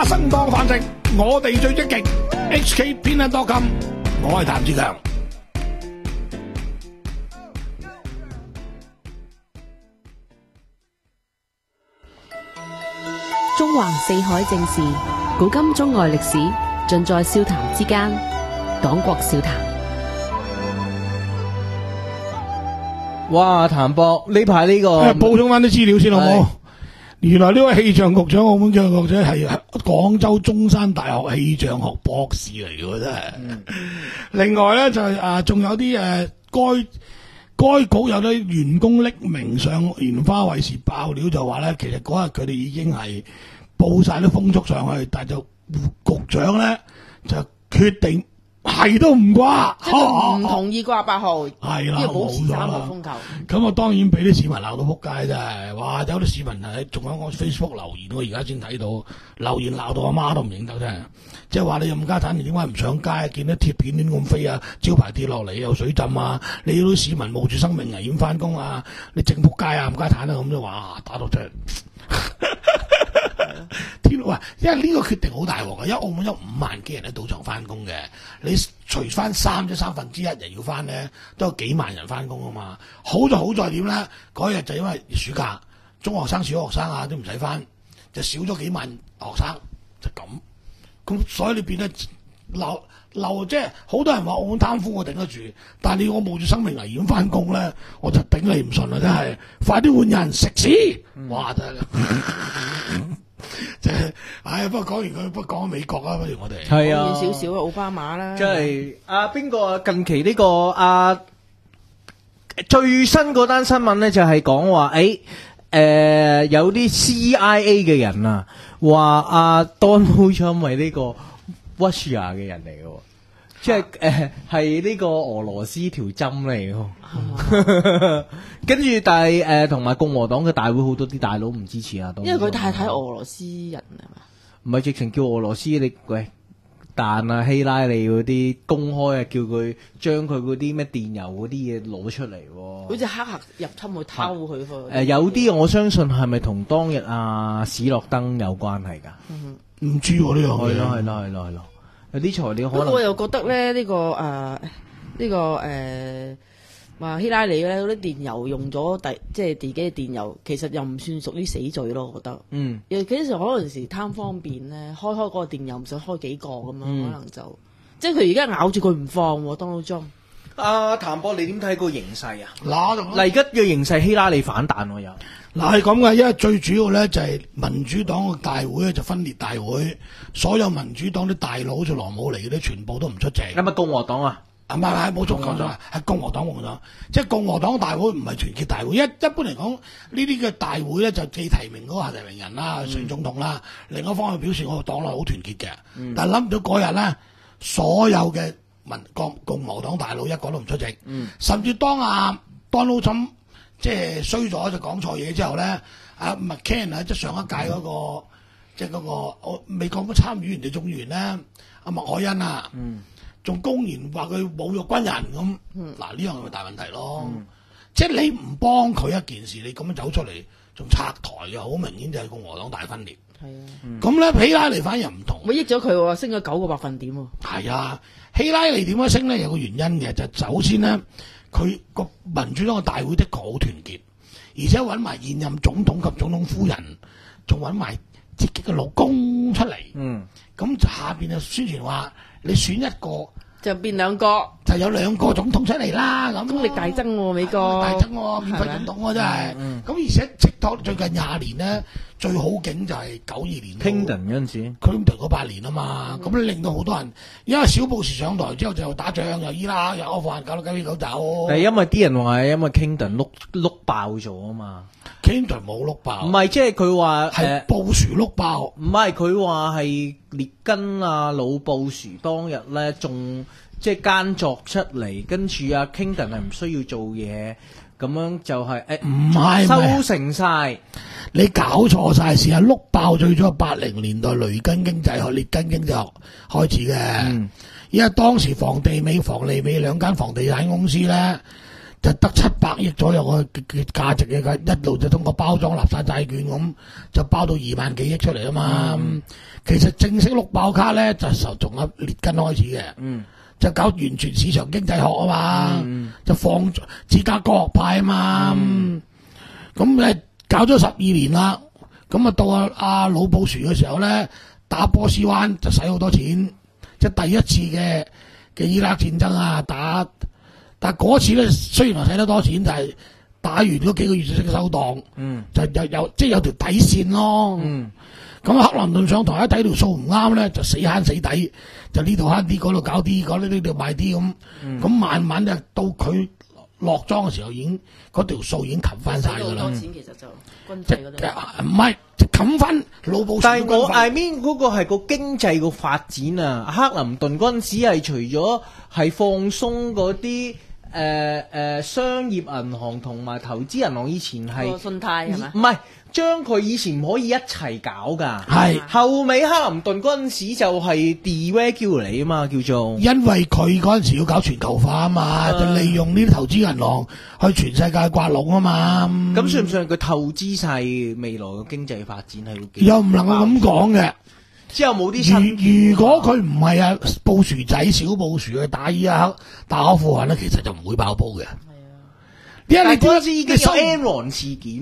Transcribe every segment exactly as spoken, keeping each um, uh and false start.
生當飯食，我哋最積極。H K 偏得多金，我係譚志強。 中橫四海正事，古今中外歷史，盡在笑談之間。講國笑談。 哇，譚博呢排呢個補充翻啲資料先好冇？原來呢位氣象局長，澳門氣象局長係廣州中山大學氣象學博士嚟嘅，真係。嗯、另外咧就係啊，仲有啲誒，該該局有啲員工匿名上蓮花衛視爆料，就話咧，其實嗰日佢哋已經係報晒啲風速上去，但係就局長咧就決定。係都唔掛， 即係唔同意掛八號， 係啦， 要保持三號風球。 咁我當然俾啲市民鬧到撲街真係，哇！有啲市民係仲喺我 Facebook 留言，我而家先睇到留言鬧到阿媽都唔認得真係，即係話你冚家鏟，你點解唔上街？見到鐵片亂咁飛啊，招牌跌落嚟有水浸啊，你啲市民冒住生命危險翻工啊，你正撲街啊冚家鏟啊咁就哇打到出嚟。天啊！因為呢個決定好大鑊嘅，因為澳門有五萬幾人喺賭場翻工嘅，你除翻三即三分之一人要翻咧，都有幾萬人翻工啊嘛。好就好在點咧？嗰日就因為暑假，中學生、小學生啊都唔使翻，就少咗幾萬學生，就咁。咁所以你變得漏漏，即係好多人話澳門貪污我頂得住，但係你我冒住生命危險翻工咧，我就頂你唔順啦！真係，快啲換人食屎！哇！真係。即係，唉，不過講完佢，不過講美國啊，不如我哋係啊， 少少奧巴馬啦， 即係啊，邊個啊？近期呢、這個啊最新嗰單新聞咧，就係講話，誒、欸，誒、呃，有啲 C I A 嘅人啊，話阿 Donald Trump 係呢個 Russia 嘅人嚟嘅。即係誒，係呢、呃、個俄羅斯條針嚟嘅，跟住但係誒，同、呃、埋共和黨嘅大會好多啲大佬唔支持啊， 因為佢太太俄羅斯人係嘛？ 唔係直情叫俄羅斯你喂，但啊希拉里嗰啲公開啊，叫佢將佢嗰啲咩電郵嗰啲嘢攞出嚟， 好似黑客入侵去偷佢貨。誒、 呃，有啲我相信係咪同當日啊史諾登有關係噶？唔、 嗯、知喎呢樣嘢。 係咯係咯係咯係咯。有啲材料可能， 不過我又覺得咧呢、這個誒呢、呃這個誒話、呃、希拉里咧嗰啲電郵用咗第即係自己嘅電郵，其實又唔算屬於死罪咯，我覺得。嗯。尤其是可能時貪方便咧，開開嗰個電郵唔想開幾個咁樣、嗯，可能就即係佢而家咬住佢唔放喎，Donald Trump。 阿譚博，你點睇個形勢啊？ 嗱， 嚟而家嘅形勢，希拉里反彈喎又。 嗱係咁嘅，因為最主要咧就係民主黨嘅大會咧就分裂大會，所有民主黨啲大佬就羅姆尼嗰啲全部都唔出席。 係咪共和黨啊？ 唔係係冇錯講咗，係共和黨共和黨，即係共和黨大會唔係團結大會。一一般嚟講，呢啲嘅大會咧就既提名嗰個提名人啦，選、嗯、總統啦，另一方面表示我個黨內好團結嘅、嗯。但係諗唔到嗰日咧，所有嘅民共共和黨大佬一個都唔出席，嗯、甚至當阿 Donald Trump即係衰咗就講錯嘢之後咧，阿 McCain 啊，即係上一屆嗰、那個、嗯、即係嗰、那個我美國嘅參議員定眾議員咧，阿麥凱恩啊，仲、嗯、公然話佢侮辱軍人咁，嗱、嗯、呢樣係咪大問題咯？嗯、即係你唔幫佢一件事，你咁樣走出嚟仲拆台嘅，好明顯就係共和黨大分裂。係啊，咁、嗯、咧希拉里反而唔同， 我益咗佢喎，升咗九個百分點喎。 係啊，希拉里點樣升咧？有個原因嘅，就係、首先咧。佢個民主黨嘅大會的確好團結，而且揾埋現任總統及總統夫人，仲揾埋自己嘅老公出嚟。嗯，咁下邊就宣傳話，你選一個就變兩個， 就有兩個總統出嚟啦。咁功力大增喎、啊，美國大增喎、啊，免費總統喎、啊，真係。咁、嗯、而且直到最近廿年咧。最好景就係九二年 Clinton 嗰陣時 Clinton 嗰八年啊嘛，咁、嗯、令到好多人，因為小布什上台之後就打仗，又伊拉克，又阿富汗，搞到九九走。 係因為啲人話係因為 Clinton 碌碌爆咗啊嘛 ，Clinton 冇碌爆， 唔係即係佢話係布什碌爆， 唔係佢話係列根啊老布什當日咧仲即係奸作出嚟，跟住啊 Clinton 係唔需要做嘢。咁樣就係誒，唔係收成晒， 你搞錯晒事啊！碌爆最早係八零年代雷根經濟學、列根經濟學開始嘅、嗯，因為當時房地美、房利美兩間房地產公司咧， 就得七百億左右嘅嘅價值嘅，一路就通過包裝垃圾債券咁就包到二萬幾億出嚟啊嘛。嗯、其實正式碌爆卡咧就從阿列根開始嘅，嗯、就搞完全市場經濟學啊嘛，嗯、就放芝加哥學派啊嘛。咁誒、嗯、搞咗十二年啦，咁啊到阿阿老布殊嘅時候咧，打波斯灣就使好多錢，即係第一次嘅嘅伊拉克戰爭啊打。但係嗰次咧，雖然話使得多錢，但係打完嗰幾個月就識收檔，嗯、就有有即係有條底線咯。咁、嗯、克林頓上台一睇條數唔啱咧，就死慳死抵，就呢度慳啲，嗰度搞啲，嗰啲呢度賣啲咁。咁、嗯、慢慢就到佢落莊嘅時候，已經嗰條數已經冚翻晒㗎啦。 多錢其實就軍費嗰啲， 唔係冚翻老布殊。 但係我 I mean 嗰個係個經濟個發展啊，克林頓嗰陣時係除咗係放鬆嗰啲。誒誒、呃呃，商業銀行同埋投資銀行以前係信貸係咪？ 唔係將佢以前唔可以一齊搞㗎。 係是後尾克林頓嗰陣時就係 deregulate 啊嘛，叫做因為佢嗰陣時要搞全球化啊嘛，嗯、就利用呢啲投資銀行去全世界刮龍啊嘛。 咁、嗯、算唔算佢投資晒未來嘅經濟發展係會？ 又唔能夠咁講嘅。 之後冇啲新。 如果佢唔係啊布殊仔小布殊去打伊拉克打阿富汗咧，其實就唔會爆煲嘅。係啊，因為你嗰陣時已經有 Enron 事件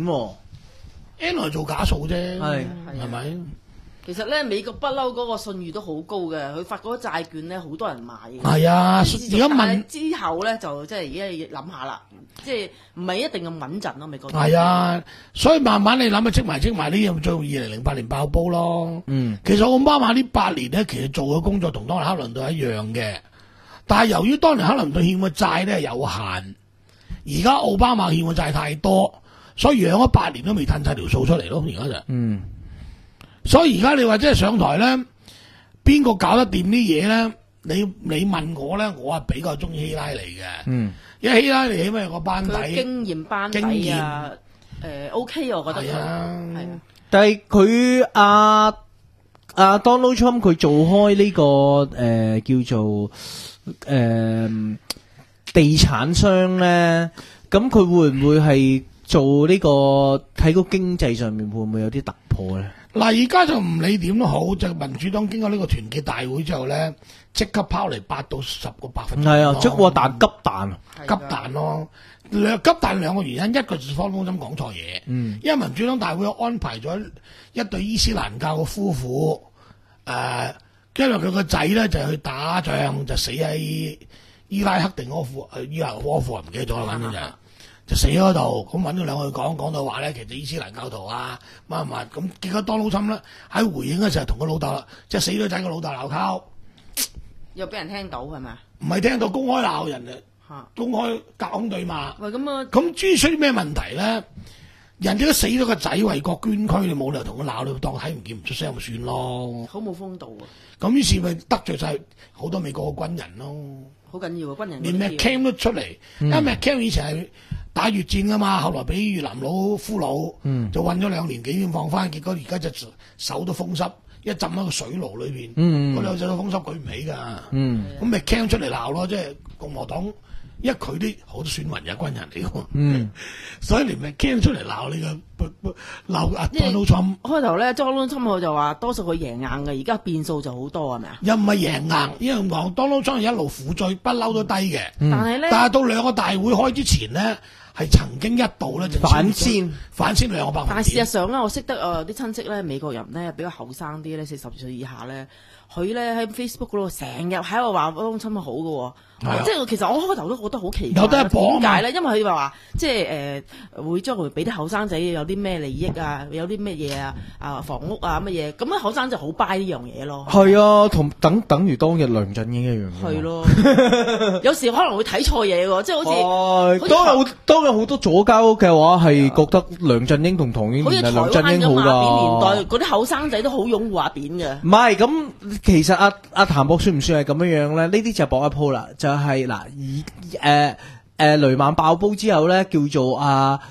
，Enron 做假數啫，係係咪？ 其實咧，美國不嬲嗰個信譽都好高嘅，佢發嗰啲債券咧，好多人買嘅。 係啊，而家問之後咧，就即係而家諗下啦，即係唔係一定咁穩陣咯，美國。 係啊，所以慢慢你諗下，積埋積埋呢樣，最後二零零八年爆煲咯。嗯，其實奧巴馬呢八年咧，其實做嘅工作同當年克林頓一樣嘅，但係由於當年克林頓欠嘅債咧有限，而家奧巴馬欠嘅債太多，所以養咗八年都未褪晒條數出嚟咯。而家就嗯。所以而家你話即係上台咧，邊個搞得掂啲嘢咧？你你問我咧，我係比較中意希拉里嘅。嗯，因為希拉里起碼有個班底， 經驗班底啊，誒 OK 我覺得。係啊，係啊。 但係佢阿阿 Donald Trump 佢做開呢、這個誒、呃、叫做誒、呃、地產商咧，咁佢會唔會係做呢、這個喺個經濟上面會唔會有啲突破咧？ 嗱，而家就唔理點都好，就民主黨經過呢個團結大會之後咧，即刻拋嚟八到十個百分點。係啊，即係彈急彈， 急彈咯。兩急彈兩個原因，一個就方方針講錯嘢。嗯，因為民主黨大會安排咗一對伊斯蘭教嘅夫婦，誒、呃，因為佢個仔咧就去打仗，就死喺伊拉克定阿富誒伊拉克阿富汗唔記得咗啦，反正就。就死喺度，咁揾咗兩個講講到話咧，其實伊斯蘭教徒啊，乜乜咁，結果當老侵咧喺回應嘅時候同個老豆，即係死咗仔個老豆鬧交， 又俾人聽到係咪？ 唔係聽到，公開鬧人啊，公開隔空對罵。 喂，咁啊， 咁至於出啲咩問題咧？人哋都死咗個仔為國捐軀，你冇理由同佢鬧，你當睇唔見唔出聲咪算咯。 好冇風度啊！ 咁於是咪得罪晒好多美國嘅軍人咯。 好緊要啊，軍人。 連 McCain 都出嚟，嗯、因為 McCain 以前係打越戰噶嘛，後來俾越南佬俘虜，嗯、就韞咗兩年幾先放翻，結果而家隻手都風濕，一浸喺個水爐裏邊，嗰兩隻都風濕舉唔起噶。咁、嗯、McCain 出嚟鬧咯，即係共和黨，因為佢啲好多選民有軍人嚟嘅，嗯、所以連 McCain 出嚟鬧你個鬧阿 Donald Trump。 開頭咧 Donald Trump 佢就話多數佢贏硬嘅，而家變數就好多係咪啊？ 又唔係贏硬，因為咁講 Donald Trump 一路苦追，不嬲都低嘅。嗯、但係咧，但係到兩個大會開之前咧。係曾經一度咧就反先反先兩個百分點。 但係事實上咧，我識得誒啲親戚咧，美國人咧比較後生啲咧，四十歲以下咧，佢咧喺 Facebook 嗰度成日喺度話幫親好嘅，即係其實我開頭都覺得好奇怪， 有得講點解咧？因為佢話即係誒會將會俾啲後生仔有啲咩利益啊，有啲咩嘢啊啊房屋啊乜嘢，咁咧後生就好 buy 呢樣嘢咯。 係啊，同等等於當日梁振英一樣。 係咯，有時可能會睇錯嘢喎，即係好似當有當有好多左膠嘅話，係覺得梁振英同唐英年係梁振英好㗎。 阿扁年代嗰啲後生仔都好擁護阿扁嘅。 唔係咁，其實阿阿譚博算唔算係咁樣樣咧？呢啲就搏一鋪啦。就係嗱，以誒誒雷曼爆煲之後咧，叫做阿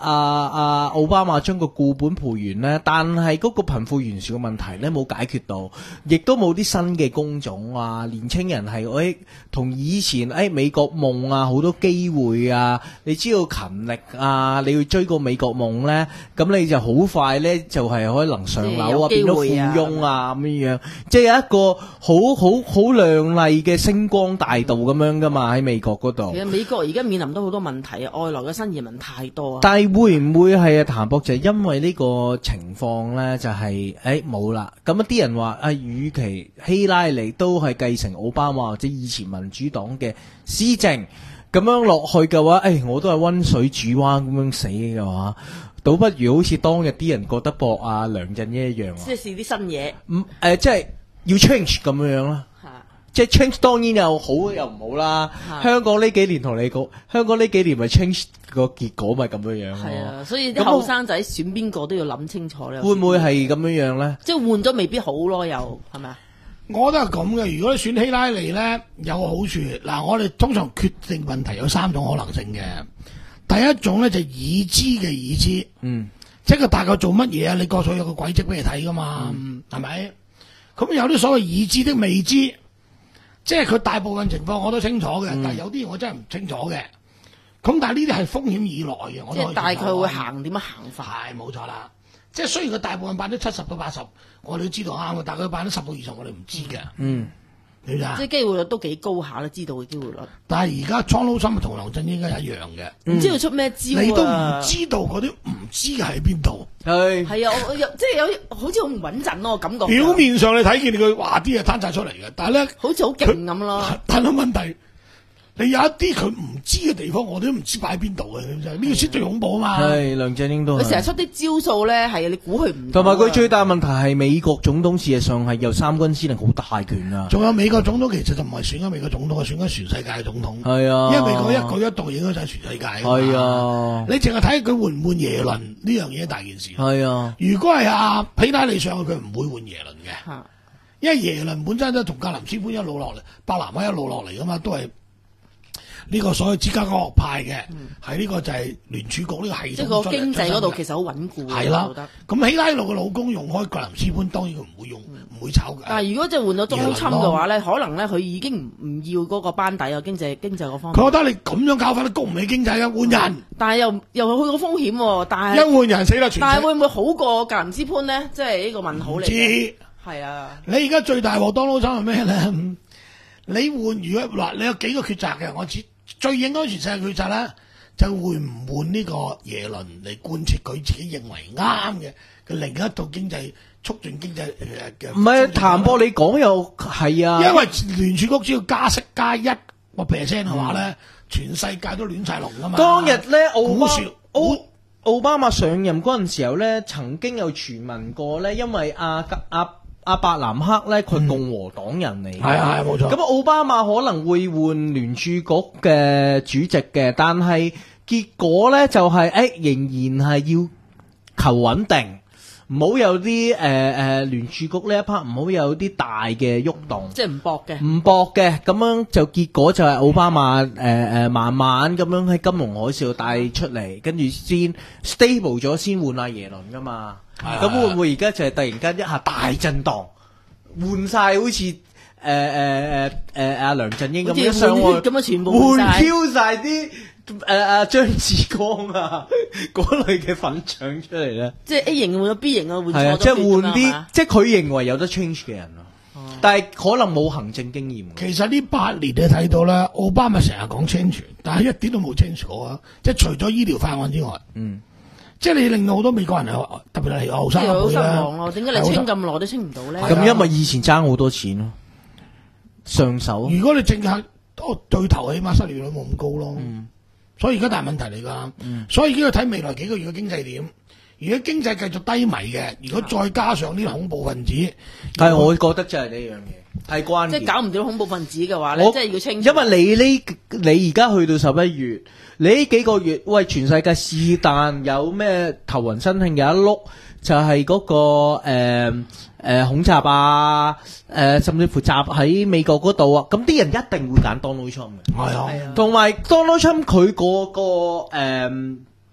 阿阿奧巴馬將個固本培元咧，但係嗰個貧富懸殊嘅問題咧冇解決到，亦都冇啲新嘅工種啊，年青人係誒同以前誒、哎、美國夢啊好多機會啊，你知道勤力啊，你要追個美國夢咧，咁你就好快咧就係、是、可能上樓啊，變到富翁啊咁樣樣，即係有一個好好好亮麗嘅星光大道咁樣噶嘛喺美國嗰度。 其實美國而家面臨到好多問題啊，外來嘅新移民太多啊。 但係會唔會係啊？譚博就係因為呢個情況咧，就係誒冇啦。咁啊啲人話啊，與其希拉里都係繼承奧巴馬或者以前民主黨嘅施政，咁樣落去嘅話，誒、哎、我都係溫水煮蛙咁樣死嘅話，倒不如好似當日啲人覺得博啊梁振英一樣啊， 即係試啲新嘢。 唔誒、呃，即係要 change 咁樣樣啦。即係 change 當然又好又唔好啦。香港呢幾年同你講，香港呢幾年咪 change 個結果咪咁樣樣咯。係啊，所以啲後生仔選邊個都要諗清楚咧。 會唔會係咁樣樣咧？ 即係換咗未必好咯，又係咪啊？ 我覺得係咁嘅。如果你選希拉里咧，有個好處。嗱，我哋通常決定問題有三種可能性嘅。第一種咧就係已知嘅已知，嗯，即係佢大概做乜嘢啊？你過去有個軌跡俾你睇噶嘛，係咪、嗯？咁有啲所謂已知的未知。即係佢大部分情況我都清楚嘅，嗯、但係有啲我真係唔清楚嘅。咁但係呢啲係風險以內嘅，我都即係大概會行點樣行法？ 係冇錯啦。即係雖然佢大部分百分之七十到八十，我哋都知道啱嘅，但係佢百分之十到二十我哋唔知嘅。嗯，你睇即係機會率都幾高下啦，知道嘅機會率。 但係而家蒼老心同梁振英應該一樣嘅，唔、 嗯、知道出咩招、啊、 你都唔知道嗰啲唔知嘅喺邊度。 係係啊，我有即係有好似好唔穩陣咯，我感覺。 表面上你睇見佢話啲嘢攤晒出嚟嘅，但係咧好似好勁咁咯。 但係問題，你有一啲佢唔知嘅地方，我哋都唔知擺喺邊度嘅，就係呢個先最恐怖啊嘛。 係梁振英都佢成日出啲招數咧，係你估佢唔到。 同埋佢最大問題係美國總統事實上係有三軍司令好大權啊。 仲有美國總統其實就唔係選緊美國總統，係選緊全世界嘅總統。 係啊， 因為美國一舉一動影響晒全世界。 係啊， 你淨係睇佢換唔換耶倫呢樣嘢大件事。係啊， 如果係阿希拉里上去，佢唔會換耶倫嘅。啊、因為耶倫本身都同格林斯潘一路落嚟，伯南克一路落嚟噶嘛，都係。呢個所謂芝加哥學派嘅，係呢、嗯、個就係聯儲局呢個系統。 即係個經濟嗰度其實好穩固。 係啦，咁希拉里嘅老公用開格林斯潘，當然佢唔會用，唔、嗯、會炒嘅。但係如果即係換咗中侵嘅話咧，可能咧佢已經唔唔要嗰個班底啊，經濟經濟嗰方面。 佢覺得你咁樣搞法都谷唔起經濟嘅，換人。 嗯、但係又又去個風險喎，但係一換人死啦！ 但係會唔會好過格林斯潘咧？即係呢個問號嚟。知係啊！ 你而家最大鑊當勞侵係咩咧？你換如果嗱，你有幾個抉擇嘅，我知。最影響全世界決策咧，就會唔換呢個耶倫嚟貫徹佢自己認為啱嘅嘅另一套經濟促進經濟嘅。唔係譚博，你講又係啊， 因為聯儲局只要加息加一個 percent 嘅話咧，嗯、全世界都亂晒龍噶嘛。 當日咧，奧巴奧奧巴馬上任嗰陣時候咧，曾經有傳聞過咧，因為阿阿。阿伯南克咧，佢共和黨人嚟， 係係冇錯。 咁奧巴馬可能會換聯儲局嘅主席嘅，但係結果咧就係、是、誒、欸，仍然係要求穩定，唔好有啲誒誒聯儲局呢一 part 唔好有啲大嘅喐動， 即係唔搏嘅， 唔搏嘅，咁樣就結果就係奧巴馬誒誒、呃、慢慢咁樣喺金融海嘯帶出嚟，跟住先 stable 咗，先換阿耶倫噶嘛。咁會唔會而家就係突然間一下大震盪，換晒好似誒誒誒誒阿梁振英咁樣上去， 咁樣全部換 Q 晒啲誒阿張志光啊嗰類嘅粉腸出嚟咧？即係 A 型換咗 B 型啊，換係啊，即係換啲，即係佢認為有得 change 嘅人咯。嗯、但係可能冇行政經驗。 其實呢八年你睇到啦，奧巴馬成日講 change，但係一啲都冇 change 過啊！即係除咗醫療法案之外，嗯。即係你令到好多美國人係特別係後生一輩好失望咯，點解你清咁耐都清唔到咧？ 咁因為以前爭好多錢咯，上手。 如果你淨係哦對頭，起碼失業率冇咁高咯。嗯、所以而家大問題嚟㗎。嗯、所以而家要睇未來幾個月嘅經濟點。如果經濟繼續低迷嘅，如果再加上啲恐怖分子， 但係我覺得就係呢樣嘢係關鍵。 即係搞唔掂恐怖分子嘅話咧，即係要清。 因為你呢，你而家去到十一月。你呢幾個月，喂，全世界是但有咩頭暈身慶有一碌，就係、是、嗰、那個誒誒、呃呃、恐襲啊，誒、呃、甚至乎襲喺美國嗰度啊，咁啲人一定會揀 Donald Trump 嘅。係啊，同埋 Donald Trump 佢嗰個誒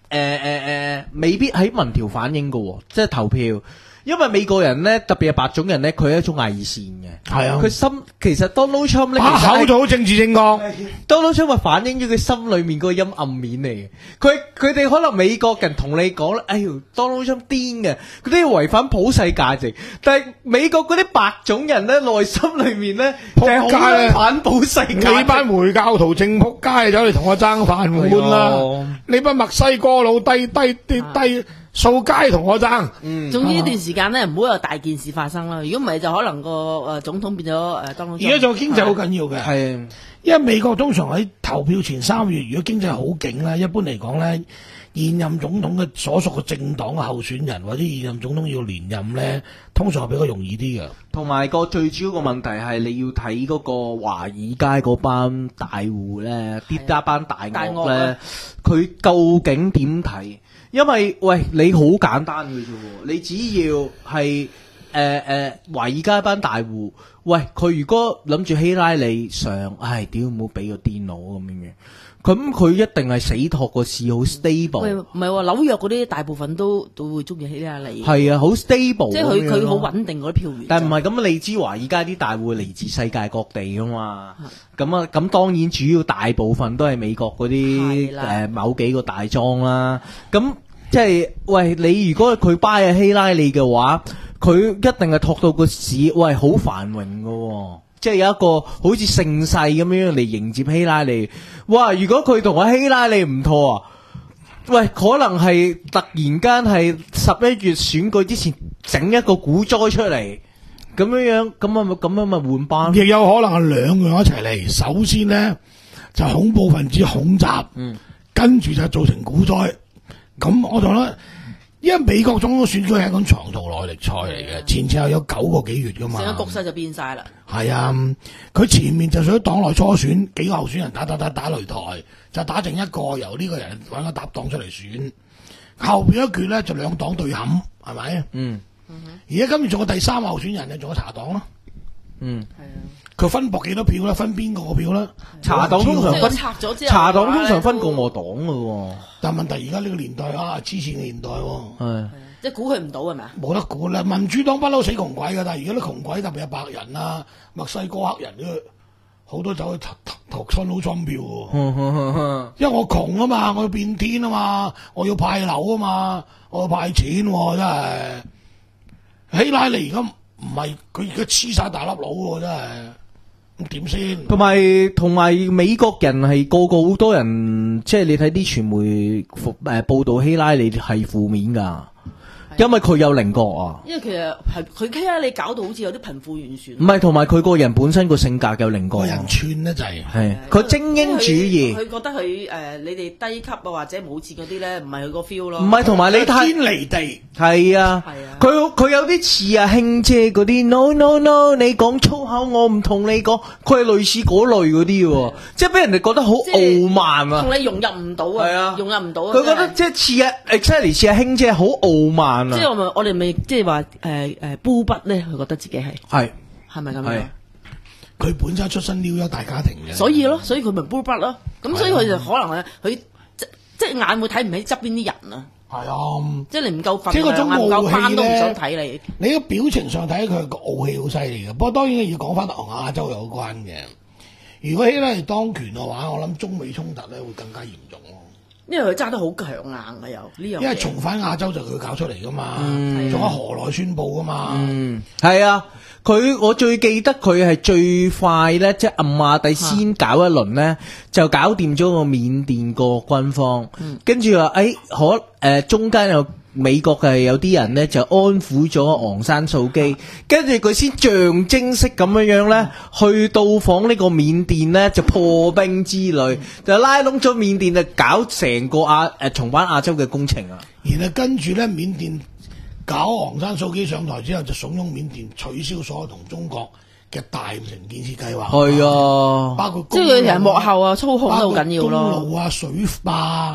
誒誒，未必喺民調反映嘅，即係投票。因為美國人咧，特別係白種人咧，佢係一種偽善嘅。 係啊， 佢心其實 Donald Trump 咧， 把口就好政治正確。 Donald Trump 係反映咗佢心裏面嗰個陰暗面嚟嘅。佢佢哋可能美國人同你講咧，哎喲 Donald Trump 癲嘅，佢都要違反普世價值。但係美國嗰啲白種人咧，內心裏面咧就係好反普世價值。 你班回教徒正仆街，走嚟同我爭飯碗啦！你班墨西哥佬低低低低。掃街同我爭， 嗯，總之呢段時間咧唔好有大件事發生啦。如果唔係就可能個誒總統變咗誒當。而家做經濟好緊要嘅， 係， 因為美國通常喺投票前三月，如果經濟好勁咧，一般嚟講咧，現任總統嘅所屬嘅政黨嘅候選人或者現任總統要連任咧，通常係比較容易啲嘅。 同埋個最主要個問題係你要睇嗰個華爾街嗰班大戶咧，跌一班大鱷咧，佢究竟點睇？因為喂，你好簡單嘅啫，你只要係誒誒華爾街班大戶，喂佢如果諗住希拉里上，唉屌唔好俾個電腦咁樣嘅，咁佢一定係死托個市好 stable。 喂，唔係喎，紐約嗰啲大部分都都會中意希拉里。 係啊，好 stable。 即係佢佢好穩定嗰啲票源。 但係唔係咁，你知華爾街啲大戶嚟自世界各地噶嘛？咁啊，咁當然主要大部分都係美國嗰啲誒某幾個大莊啦。咁即係喂，你如果佢 buy 希拉里嘅話，佢一定係托到個市喂好繁榮噶。即係有一個好似盛世咁樣嚟迎接希拉里。哇！如果佢同阿希拉里唔妥啊，喂，可能係突然間係十一月選舉之前整一個股災出嚟，咁樣樣，咁啊咪咁樣咪換班。 亦有可能係兩樣一齊嚟。首先呢，就恐怖分子恐襲，嗯，跟住就造成股災。咁我同咧。因為美國總統選舉係一種長途耐力賽嚟嘅，前前後有九個幾月噶嘛， 成個局勢就變晒啦。係啊，佢前面就屬於黨內初選，幾個候選人打打打打擂台，就打剩一個由呢個人揾個搭檔出嚟選。後邊一決咧就兩黨對冚，係咪？嗯。而家今次仲有第三個候選人咧，仲有茶黨咯。嗯。係啊。佢分薄幾多票啦？分邊個票啦？ 茶黨通常分拆咗之後， 茶黨通常分共和黨噶喎。 但問題而家呢個年代啊，黐線嘅年代喎。 係。 即係估佢唔到係咪啊？ 冇得估啦！民主黨不嬲死窮鬼㗎，但係而家啲窮鬼特別係白人啊、墨西哥黑人嘅，好多走去投投 Donald Trump 票喎。因為我窮啊嘛，我要變天啊嘛，我要派樓啊嘛，我要派錢喎，真係。希拉里而家唔係佢而家黐晒大粒佬喎，真係。點先？ 同埋同埋美國人係個個好多人，即係你睇啲傳媒誒、呃、報道希拉里係負面㗎。因為佢有稜角啊， 因為其實係佢希拉里搞到好似有啲貧富懸殊。 唔係，同埋佢個人本身個性格有稜角， 個人串咧就係係佢精英主義。 佢覺得佢誒、呃、你哋低級啊或者冇錢嗰啲咧，唔係佢個 feel 咯。 唔係，同埋你睇天離地係啊，佢佢有啲似啊兄姐嗰啲 no no no， 你講粗口我唔同你講，佢係類似嗰類嗰啲喎，即係俾人哋覺得好傲慢啊， 同你融入唔到啊， 啊融入唔到。 佢覺得即係似啊 exactly 似啊兄姐好傲慢。 即係我咪我哋咪即係話誒誒煲筆咧，佢覺得自己係係係咪咁樣？ 佢本身出身紐約大家庭嘅， 所以咯，所以佢咪煲筆咯。咁所以佢就可能咧，佢即即係眼會睇唔起側邊啲人啊。係啊， 即係你唔夠份即係嗰種唔夠班都唔想傲氣睇你。 你個表情上睇佢個傲氣好犀利嘅。不過當然要講翻同亞洲有關嘅。如果希拉里當權嘅話，我諗中美衝突咧會更加嚴重咯。 因為佢揸得好強硬啊，又呢樣。 因為重返亞洲就佢搞出嚟噶嘛，仲有河內宣佈噶嘛。 嗯，係啊，佢我最記得佢係最快咧，即係暗馬底先搞一輪咧，就搞掂咗個緬甸個軍方，跟住話誒可誒、呃、中間有美國嘅有啲人咧就安撫咗昂山素基，跟住佢先象徵式咁樣樣咧去到訪呢個緬甸咧就破冰之旅，就拉攏咗緬甸就搞成個亞誒重返亞洲嘅工程啊！ 然後跟住咧緬甸搞昂山素基上台之後，就慫恿緬甸取消所有同中國嘅大城建設計劃。 係啊， 包括即係佢其實幕後啊操控都好緊要咯。 公路啊、水壩、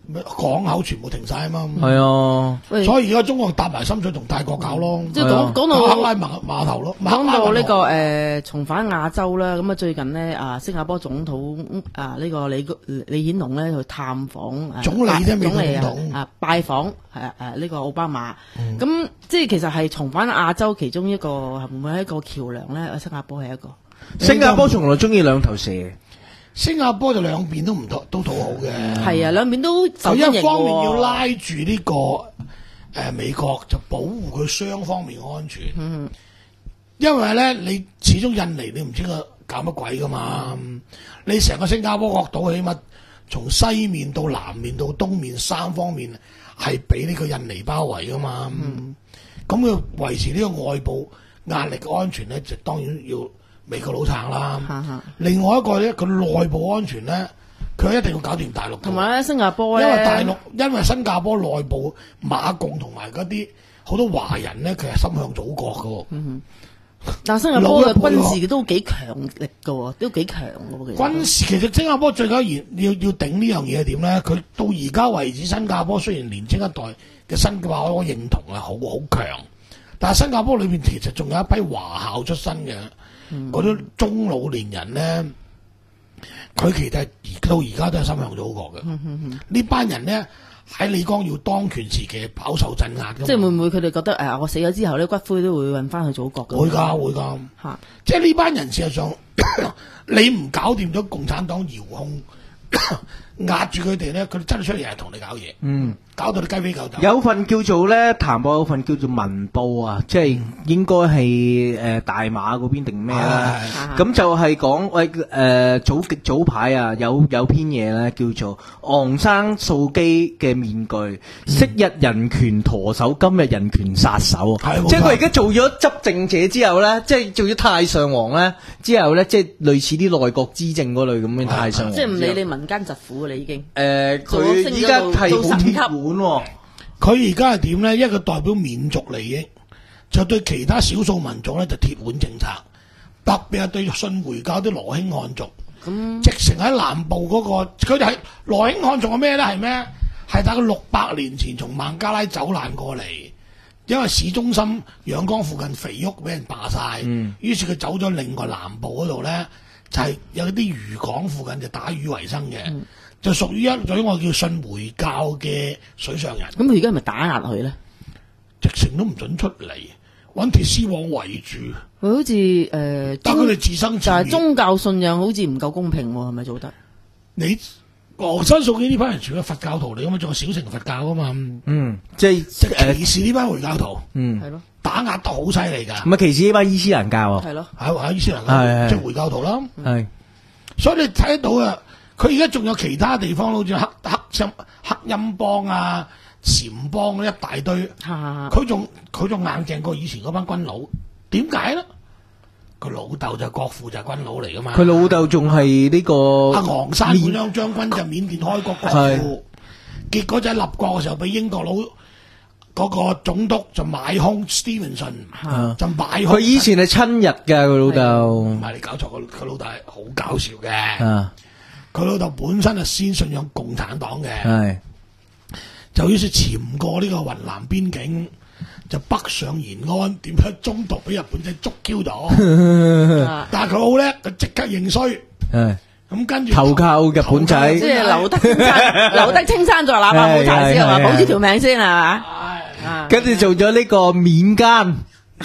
港口全部停晒啊嘛。 係啊， 所以而家中國搭埋深水同泰國搞咯， 即係講講到克拉碼碼頭咯， 講到呢個誒重返亞洲啦，咁啊最近呢，啊新加坡總統啊呢個李李顯龍咧去探訪總理啫，美國總統啊拜訪誒誒呢個奧巴馬，咁即係其實係重返亞洲其中一個係會唔會係一個橋梁咧？新加坡係一個， 新加坡從來中意兩頭蛇。 新加坡就兩邊都唔討都討好嘅， 係啊，兩邊都受佢歡迎喎。 一方面要拉住呢、這個誒、呃、美國，就保護佢雙方面安全。嗯，因為咧，你始終印尼你唔知佢搞乜鬼噶嘛，嗯、你成個新加坡國島起碼從西面到南面到東面三方面係俾呢個印尼包圍噶嘛。嗯，咁佢維持呢個外部壓力嘅安全咧，就當然要美國佬撐啦。 哈哈， 另外一個咧，佢內部安全咧，佢一定要搞掂大陸。 同埋咧，新加坡咧， 因為大陸，因為新加坡內部馬共同埋嗰啲好多華人咧，佢係心向祖國嘅。嗯， 但新加坡嘅軍事都幾強力嘅，都幾強嘅。其實軍事其實新加坡最緊要要要頂呢樣嘢係點咧？佢到而家為止，新加坡雖然年青一代嘅新加坡我認同係好好強，但係新加坡裏邊其實仲有一批華校出身嘅。嗰啲、嗯、中老年人咧，佢其實到而家都係心向祖國嘅。呢、嗯嗯、班人咧喺李光耀當權時期飽受鎮壓嘅。 即係會唔會佢哋覺得誒、呃，我死咗之後咧，骨灰都會運翻去祖國嘅？ 會㗎，會㗎。嚇、啊！即係呢班人事實上，你唔搞掂咗共產黨遙控壓住佢哋咧，佢哋真係出嚟係同你搞嘢。嗯。搞到你雞飛狗走。有份叫做咧，譚報有份叫做文報啊，即係應該係誒大馬嗰邊定咩啦？咁就係講喂誒早早排啊，有有篇嘢咧叫做昂山素基嘅面具，昔日人權舵手，今日人權殺手。即係佢而家做咗執政者之後咧，即係做咗太上皇咧之後咧，即係類似啲內閣資政嗰類咁嘅太上皇。 即係唔理你民間疾苦啦，已經。 誒，佢依家係好貼。 佢而家係點咧？一個代表民族利益，就對其他少數民族咧就鐵腕政策，特別係對信回教啲羅興漢族，嗯、直情喺南部嗰、那個，佢哋係羅興漢族係咩咧？係咩？係大概六百年前從孟加拉走難過嚟，因為市中心仰光附近肥沃俾人霸晒，嗯、於是佢走咗另外南部嗰度咧，就係、是、有啲漁港附近就打魚為生嘅。嗯，就屬於一種我叫信回教嘅水上人。 咁佢而家係咪打壓佢咧？ 直情都唔准出嚟，揾鐵絲網圍住。 佢好似誒， 但佢哋自生自滅。 但係宗教信仰好似唔夠公平喎，係咪做得？ 你昂山素基呢班人全係佛教徒嚟噶嘛，仲有小乘佛教啊嘛。 嗯，即係歧視呢班回教徒。嗯，係咯，打壓得好犀利㗎。 唔係歧視呢班伊斯蘭教啊。 係咯， 係係伊斯蘭教，即係回教徒啦。 係， 所以你睇得到啊。佢而家仲有其他地方，好似黑黑陰黑陰幫啊、禪幫一大堆。佢仲佢仲硬淨過以前嗰班軍佬。點解咧？佢老豆就國父就係軍佬嚟噶嘛。 佢老豆仲係呢個阿昂山本央將軍，就緬甸開國國父。結果就喺立國嘅時候，俾英國佬嗰個總督就買空 Stevenson， 就買空。佢以前係親日㗎，佢老豆。 唔係你搞錯，佢佢老豆係好搞笑嘅。佢老豆本身係先信仰共產黨嘅，是就於是潛過呢個雲南邊境，就北上延安，點解中途俾日本仔捉 Q 咗？但係佢好叻，佢即刻認衰，咁跟住投靠日本仔， 即係留得青山，留得青山在，哪怕冇柴燒，係嘛？保住條命先係嘛？ 跟住做咗呢個緬奸，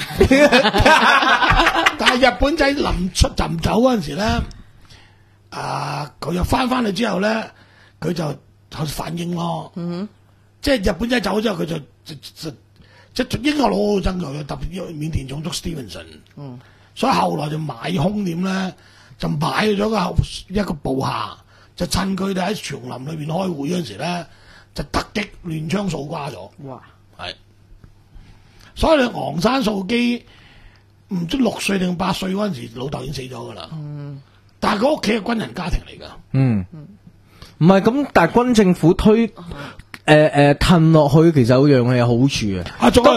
但係日本仔臨出臨走嗰陣時咧。啊！佢又翻翻去之後咧，佢就開始反英咯。嗯哼，即係日本仔走咗之後，佢就就即係英國佬好憎佢，特別緬甸總督 Stevenson。嗯，所以後來就買空點咧，就買咗個一個部下，就趁佢哋喺叢林裏邊開會嗰陣時咧，就突擊亂槍掃瓜咗。哇！係，所以你昂山素基唔知六歲定八歲嗰陣時，老豆已經死咗噶啦。嗯。但係佢屋企係軍人家庭嚟噶，嗯， 唔係咁，但係軍政府推誒誒褪落去，其實有樣係有好處嘅。 啊，仲有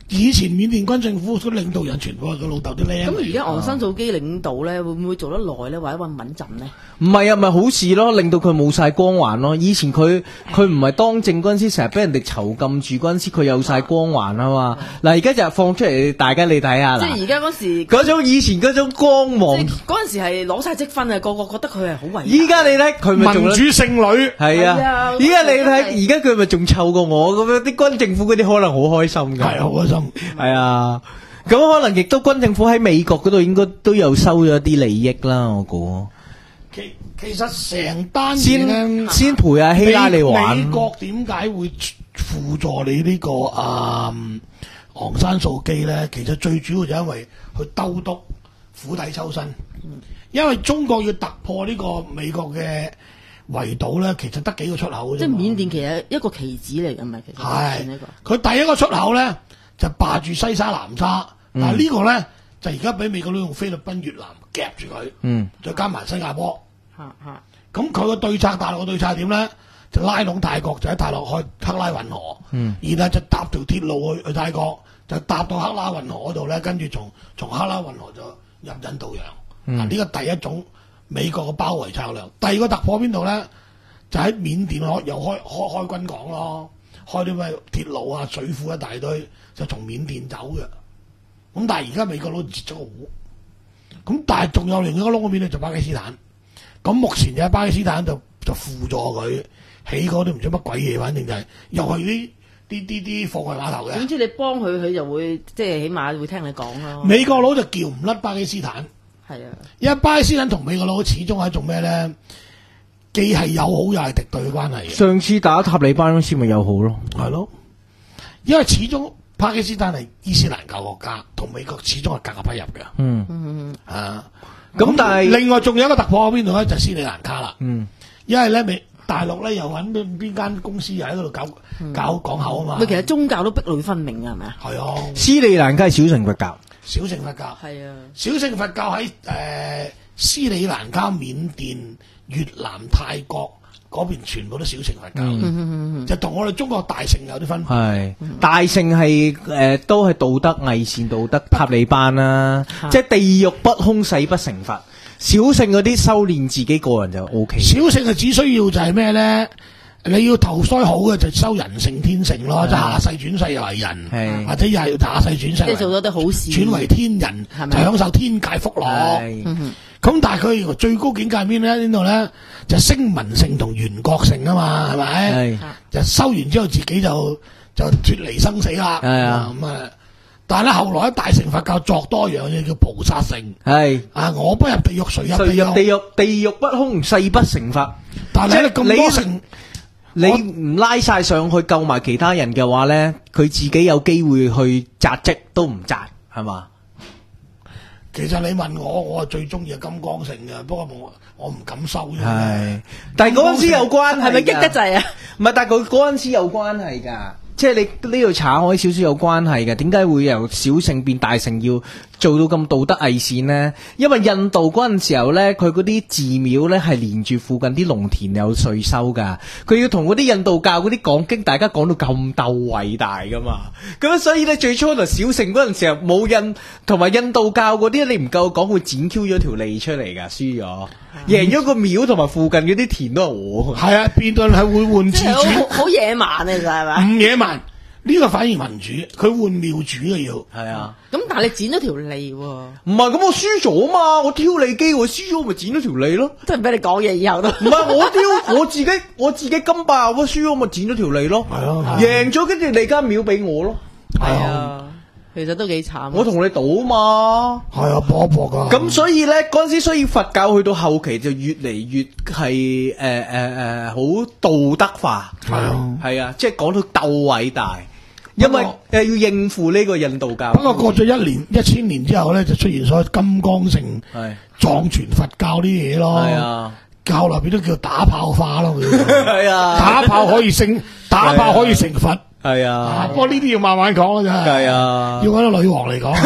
以前緬甸軍政府嗰領導人全部係佢老豆啲僆。 咁而家昂山素基領導咧，會唔會做得耐咧，或者穩唔穩陣咧？ 唔係啊，咪好事咯，令到佢冇晒光環咯。以前佢佢唔係當政嗰陣時，成日俾人哋囚禁住嗰陣時，佢有晒光環啊嘛。嗱，而家就放出嚟，大家你睇下啦。 即係而家嗰時嗰種以前嗰種光芒， 即係嗰陣時係攞晒積分啊，個個覺得佢係好偉大。 依家你睇佢咪仲民主聖女。 係啊，依家你睇，而家佢咪仲臭過我咁樣，啲軍政府嗰啲可能好開心㗎。 係好開心。 係啊，咁可能亦都軍政府喺美國嗰度應該都有收咗啲利益啦，我估。 其其實成單嘢先咧， 先陪阿希拉里玩。 美國點解會輔助你呢、這個啊、嗯、昂山素基咧？其實最主要就因為去兜督釜底抽薪，因為中國要突破呢個美國嘅圍堵咧，其實得幾個出口嘅啫。 即係緬甸其實一個棋子嚟㗎嘛，其實係佢第一個出口咧就霸住西沙南沙， 嗯、 但係呢個咧就而家俾美國佬用菲律賓、越南夾住佢， 嗯， 再加埋新加坡。 嚇嚇， 咁佢個對策，大陸嘅對策係點咧？就拉攏泰國，就喺大陸開克拉運河，嗯，然後就搭條鐵路去去泰國，就搭到克拉運河嗰度咧，跟住從從克拉運河就入印度洋。嗱、嗯，呢個第一種美國嘅包圍策略。第二個突破邊度咧？就喺緬甸開又開開開軍港咯，開啲咩鐵路啊、水庫一大堆，就從緬甸走嘅。咁但係而家美國佬截咗個湖，咁但係仲有另一個窿嗰邊咧，就巴基斯坦。咁目前就喺巴基斯坦就就輔助佢起嗰啲唔知乜鬼嘢，反正就係又係啲啲啲啲貨櫃碼頭嘅。 總之你幫佢，佢就會即係起碼會聽你講咯。 美國佬就叫唔甩巴基斯坦， 係啊， 因為巴基斯坦同美國佬始終係做咩咧？既係友好又係敵對嘅關係嘅。 上次打塔利班嗰時咪友好咯， 係咯，因為始終巴基斯坦係伊斯蘭教國家，同美國始終係格格不入嘅。 嗯嗯啊。 咁但係另外仲有一個突破喺邊度咧？就係、斯里蘭卡啦。 嗯， 因為咧美大陸咧又揾邊邊間公司又喺嗰度搞、嗯、搞港口啊嘛。 咪其實宗教都壁壘分明㗎，係咪啊？ 係啊。 斯里蘭卡係小乘佛教， 小乘佛教係啊。 小乘佛教喺誒、呃、斯里蘭卡、緬甸、越南、泰國嗰邊全部都小乘佛教，嗯嗯嗯、就同我哋中國大乘有啲分別。係、 嗯、大乘係誒、呃、都係道德偽善道德塔利班啦、啊，即係地獄不空誓不成佛。小乘嗰啲修煉自己個人就 O K。 小乘係只需要就係咩咧？你要投胎好嘅就修人性天性咯，即係下世轉世又係人，或者又係下世轉世， 即係做咗啲好事， 轉為天人，就享受天界福樂。咁但係佢最高境界邊咧？呢度咧就聲聞性同緣覺性啊嘛，係咪？就修完之後自己就就脫離生死啦。係啊，咁啊，但係咧後來喺大乘佛教作多樣嘢叫菩薩性。係啊，我不入地獄，誰入地獄？ 地獄地獄不空，誓不成佛。 但係咁多乘。 你唔拉晒上去救埋其他人嘅話咧，佢自己有機會去扎職都唔扎，係嘛？ 其實你問我，我係最中意係金剛乘嘅，不過我我唔敢收啫。 係，但係嗰陣時有關係， 係咪激得滯啊？ 唔係，但係佢嗰陣時有關係㗎。即係你呢度查開少少有關係嘅，點解會由小乘變大乘要做到咁道德偽善呢？因為印度嗰陣時候咧，佢嗰啲寺廟咧係連住附近啲農田有稅收噶，佢要同嗰啲印度教嗰啲講經，大家講到咁鬥偉大噶嘛。咁所以咧最初就小乘嗰陣時候冇印同埋印度教嗰啲，你唔夠講會剪 Q 咗條脷出嚟噶，輸咗贏咗個廟同埋附近嗰啲田都係我。係啊，變到係會換自主， 好野蠻啊，就係咪？ 唔野蠻。呢、這個反而民主，佢換廟主嘅要係啊。 咁但係你剪咗條脷喎， 唔係咁我輸咗嘛，我挑脷機我輸咗咪剪咗條脷咯， 即係唔俾你講嘢以後都。 唔係我挑我自己我自己金爆，我輸咗咪剪咗條脷咯，係啊，贏咗跟住你間廟俾我咯， 係啊，其實都幾慘。 我同你賭嘛， 係啊，搏一搏噶。 咁所以咧嗰陣時，所以佛教去到後期就越嚟越係誒誒誒好道德化，係啊，係啊，即係講到鬥偉大。因為誒要應付呢個印度教， 不過過咗一年一千年之後咧，就出現咗金剛乘藏傳佛教啲嘢咯。係啊，教內邊都叫打炮化咯。係啊，打炮可以成，打炮可以成佛。係啊，不過呢啲要慢慢講啊，真係。係啊，要搵個女王嚟講。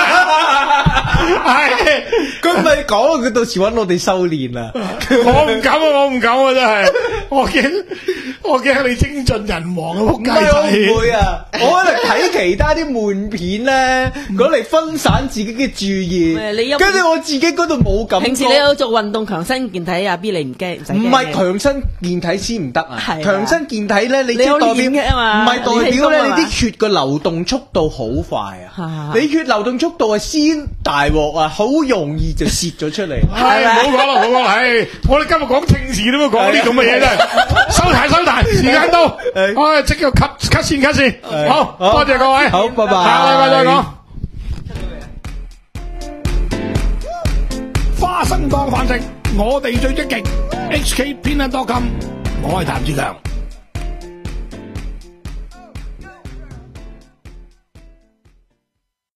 係，佢咪講佢到時搵我哋修煉啊！ 我唔敢啊，我唔敢啊，真係。我驚我驚你精盡人亡啊！仆街唔係我仔， 唔會啊！我可能睇其他啲悶片咧，攞嚟分散自己嘅注意唔係你有， 跟住我自己嗰度冇感覺。 平時你有做運動強身健體啊 B 你唔驚唔使驚唔係強身健體先唔得啊！ 係啊強身健體咧，你即你有係代練嘅啊嘛表唔係代表咧， 你氣功啊嘛你啲血嘅流動速度好快啊！ 啊你血流動速度係先大鑊啊，好容易就泄咗出嚟。 唉，唔好講啦，唔好講啦，唉，我哋今日講政治都冇講啲咁嘅嘢真係，收壇收壇，時間到，唉，即刻 cut cut 線 cut 線，好多謝各位， 好，拜拜， 下個禮拜再講。花生當飯食，我哋最積極，H K 偏 dot com，我係譚志強。